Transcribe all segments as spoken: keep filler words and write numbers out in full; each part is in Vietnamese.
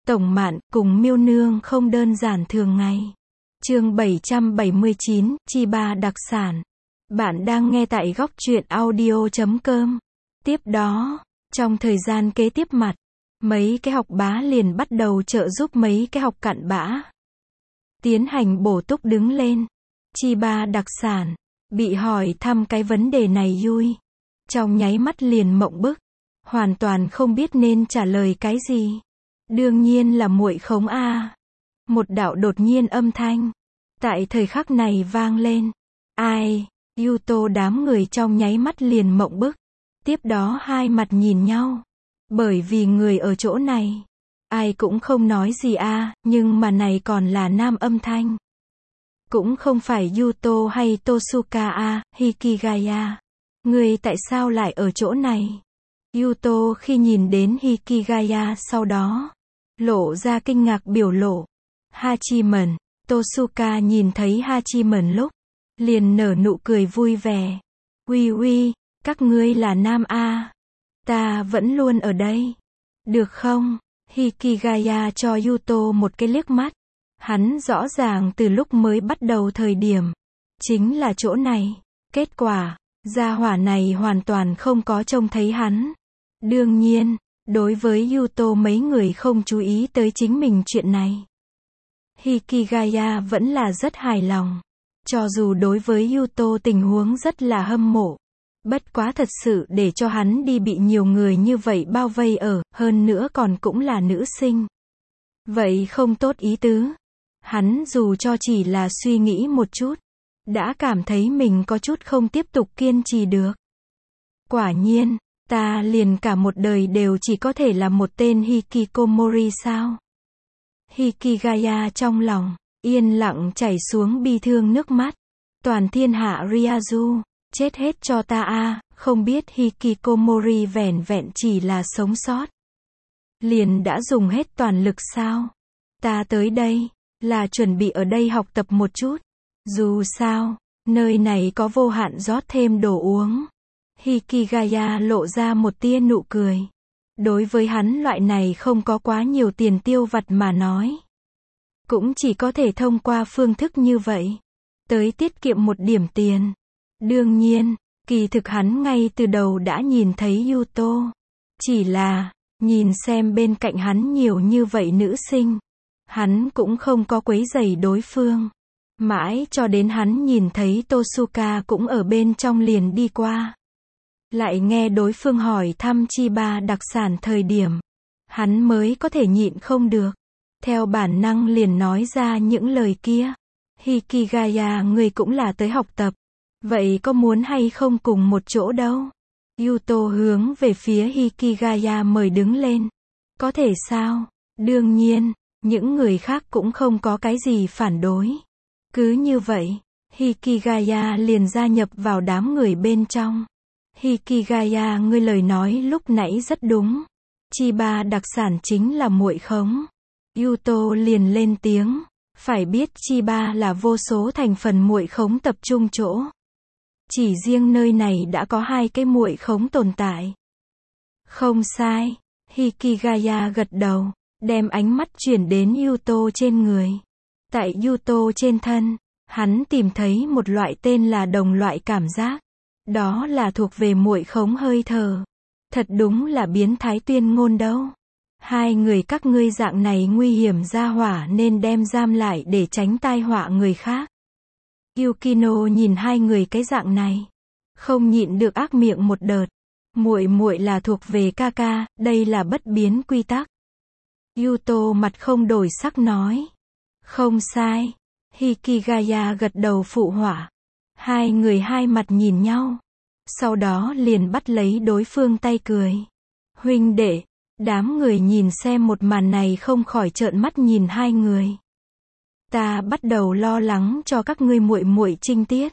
Tổng Mạn cùng Miêu Nương không đơn giản thường ngày. Chương bảy trăm bảy mươi chín, Chi Ba đặc sản. Bạn đang nghe tại góc truyện audio chấm com. Tiếp đó, trong thời gian kế tiếp mặt, mấy cái học bá liền bắt đầu trợ giúp mấy cái học cặn bã tiến hành bổ túc đứng lên. Chi Ba đặc sản, bị hỏi thăm cái vấn đề này vui, trong nháy mắt liền mộng bức, hoàn toàn không biết nên trả lời cái gì. Đương nhiên là muội khống a. Một đạo đột nhiên âm thanh tại thời khắc này vang lên. Ai? Yuto đám người trong nháy mắt liền mộng bức. Tiếp đó hai mặt nhìn nhau. Bởi vì người ở chỗ này, ai cũng không nói gì a, nhưng mà này còn là nam âm thanh. Cũng không phải Yuto hay Tosuka a, Hikigaya. Người tại sao lại ở chỗ này? Yuto khi nhìn đến Hikigaya sau đó, lộ ra kinh ngạc biểu lộ. Hachimen, Tosuka nhìn thấy Hachimen lúc, liền nở nụ cười vui vẻ. Uy uy, các ngươi là nam a. Ta vẫn luôn ở đây. Được không? Hikigaya cho Yuto một cái liếc mắt. Hắn rõ ràng từ lúc mới bắt đầu thời điểm, chính là chỗ này. Kết quả, gia hỏa này hoàn toàn không có trông thấy hắn. Đương nhiên, đối với Yuto mấy người không chú ý tới chính mình chuyện này, Hikigaya vẫn là rất hài lòng. Cho dù đối với Yuto tình huống rất là hâm mộ. Bất quá thật sự để cho hắn đi bị nhiều người như vậy bao vây ở, hơn nữa còn cũng là nữ sinh. Vậy không tốt ý tứ. Hắn dù cho chỉ là suy nghĩ một chút, đã cảm thấy mình có chút không tiếp tục kiên trì được. Quả nhiên, ta liền cả một đời đều chỉ có thể là một tên Hikikomori sao? Hikigaya trong lòng, yên lặng chảy xuống bi thương nước mắt. Toàn thiên hạ Ryazu, chết hết cho ta a, không biết Hikikomori vẻn vẹn chỉ là sống sót. Liền đã dùng hết toàn lực sao? Ta tới đây, là chuẩn bị ở đây học tập một chút. Dù sao, nơi này có vô hạn rót thêm đồ uống. Hikigaya lộ ra một tia nụ cười. Đối với hắn loại này không có quá nhiều tiền tiêu vặt mà nói, cũng chỉ có thể thông qua phương thức như vậy, tới tiết kiệm một điểm tiền. Đương nhiên, kỳ thực hắn ngay từ đầu đã nhìn thấy Yuto. Chỉ là, nhìn xem bên cạnh hắn nhiều như vậy nữ sinh, hắn cũng không có quấy rầy đối phương. Mãi cho đến hắn nhìn thấy Tosuka cũng ở bên trong liền đi qua. Lại nghe đối phương hỏi thăm Chi Ba đặc sản thời điểm, hắn mới có thể nhịn không được. Theo bản năng liền nói ra những lời kia. Hikigaya, người cũng là tới học tập. Vậy có muốn hay không cùng một chỗ đâu? Yuto hướng về phía Hikigaya mời đứng lên. Có thể sao? Đương nhiên, những người khác cũng không có cái gì phản đối. Cứ như vậy, Hikigaya liền gia nhập vào đám người bên trong. Hikigaya, ngươi lời nói lúc nãy rất đúng. Chi Ba đặc sản chính là muội khống. Yuto liền lên tiếng. Phải biết Chi Ba là vô số thành phần muội khống tập trung chỗ. Chỉ riêng nơi này đã có hai cái muội khống tồn tại. Không sai. Hikigaya gật đầu, đem ánh mắt chuyển đến Yuto trên người. Tại Yuto trên thân, hắn tìm thấy một loại tên là đồng loại cảm giác. Đó là thuộc về muội khống hơi thở. Thật đúng là biến thái tuyên ngôn đâu. Hai người các ngươi dạng này nguy hiểm ra hỏa nên đem giam lại để tránh tai họa người khác. Yukino nhìn hai người cái dạng này, không nhịn được ác miệng một đợt. Muội muội là thuộc về ca ca, đây là bất biến quy tắc. Yuto mặt không đổi sắc nói. Không sai. Hikigaya gật đầu phụ họa. Hai người hai mặt nhìn nhau. Sau đó liền bắt lấy đối phương tay cười. Huynh đệ, đám người nhìn xem một màn này không khỏi trợn mắt nhìn hai người. Ta bắt đầu lo lắng cho các ngươi muội muội trinh tiết.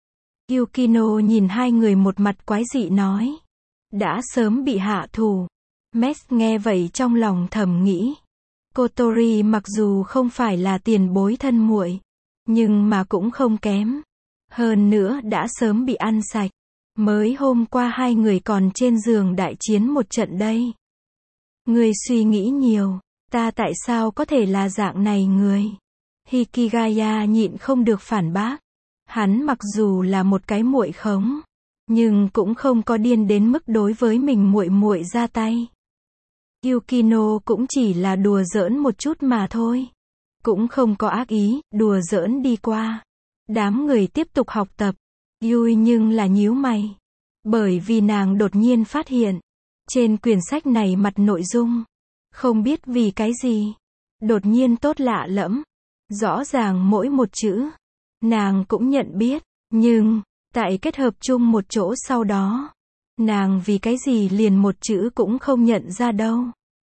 Yukino nhìn hai người một mặt quái dị nói. Đã sớm bị hạ thủ. Mes nghe vậy trong lòng thầm nghĩ. Kotori mặc dù không phải là tiền bối thân muội, nhưng mà cũng không kém. Hơn nữa đã sớm bị ăn sạch. Mới hôm qua hai người còn trên giường đại chiến một trận đây. Ngươi suy nghĩ nhiều. Ta tại sao có thể là dạng này người? Hikigaya nhịn không được phản bác. Hắn mặc dù là một cái muội khống, nhưng cũng không có điên đến mức đối với mình muội muội ra tay. Yukino cũng chỉ là đùa giỡn một chút mà thôi. Cũng không có ác ý, đùa giỡn đi qua. Đám người tiếp tục học tập. Yui nhưng là nhíu mày. Bởi vì nàng đột nhiên phát hiện. Trên quyển sách này mặt nội dung. Không biết vì cái gì. Đột nhiên tốt lạ lẫm. Rõ ràng mỗi một chữ. Nàng cũng nhận biết. Nhưng, tại kết hợp chung một chỗ sau đó. Nàng vì cái gì liền một chữ cũng không nhận ra đâu.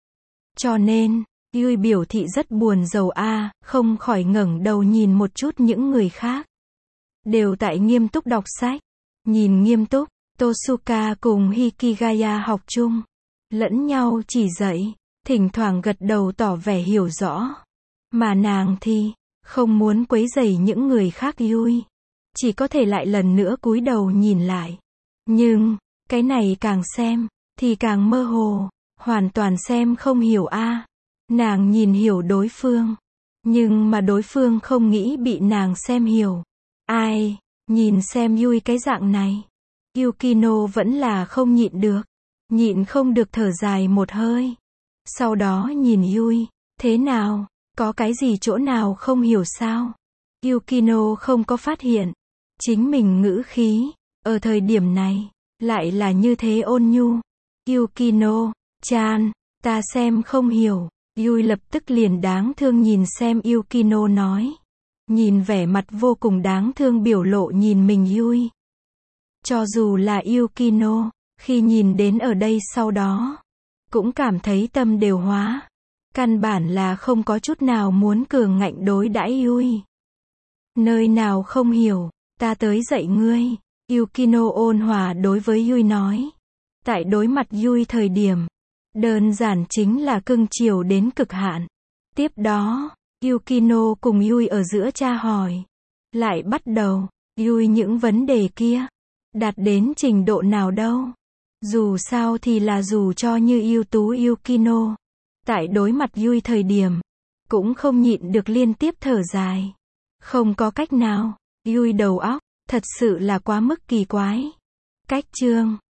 Cho nên, Yui biểu thị rất buồn rầu a, à, không khỏi ngẩng đầu nhìn một chút những người khác. Đều tại nghiêm túc đọc sách. Nhìn nghiêm túc, Tosuka cùng Hikigaya học chung. Lẫn nhau chỉ dạy, thỉnh thoảng gật đầu tỏ vẻ hiểu rõ. Mà nàng thì, không muốn quấy rầy những người khác Yui. Chỉ có thể lại lần nữa cúi đầu nhìn lại. Nhưng, cái này càng xem, thì càng mơ hồ. Hoàn toàn xem không hiểu a. À. Nàng nhìn hiểu đối phương. Nhưng mà đối phương không nghĩ bị nàng xem hiểu. Ai, nhìn xem Yui cái dạng này. Yukino vẫn là không nhịn được. Nhịn không được thở dài một hơi. Sau đó nhìn Yui, thế nào, có cái gì chỗ nào không hiểu sao? Yukino không có phát hiện. Chính mình ngữ khí, ở thời điểm này, lại là như thế ôn nhu. Yukino, chan, ta xem không hiểu. Yui lập tức liền đáng thương nhìn xem Yukino nói. Nhìn vẻ mặt vô cùng đáng thương biểu lộ nhìn mình Yui. Cho dù là Yukino, khi nhìn đến ở đây sau đó, cũng cảm thấy tâm đều hóa. Căn bản là không có chút nào muốn cường ngạnh đối đãi Yui. Nơi nào không hiểu, ta tới dạy ngươi. Yukino ôn hòa đối với Yui nói. Tại đối mặt Yui thời điểm, đơn giản chính là cưng chiều đến cực hạn. Tiếp đó, Yukino cùng Yui ở giữa tra hỏi. Lại bắt đầu, Yui những vấn đề kia. Đạt đến trình độ nào đâu. Dù sao thì là dù cho như ưu tú Yukino. Tại đối mặt Yui thời điểm, cũng không nhịn được liên tiếp thở dài. Không có cách nào, Yui đầu óc, thật sự là quá mức kỳ quái. Cách chương